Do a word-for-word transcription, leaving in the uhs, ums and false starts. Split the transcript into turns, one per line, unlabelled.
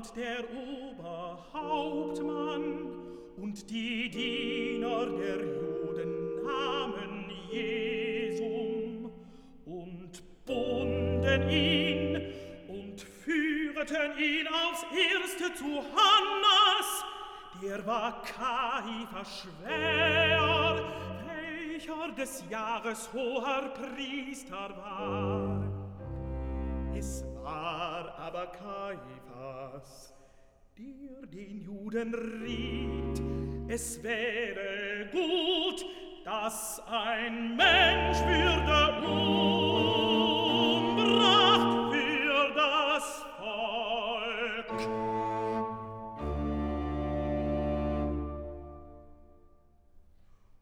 und der Oberhauptmann und die Diener der Juden nahmen Jesum und bunden ihn und führten ihn aufs Erste zu Hannas, der war Kaiphas Schwäher, welcher des Jahres hoher Priester war. Es war aber Kaiphas, der den Juden riet, es wäre gut, dass ein Mensch würde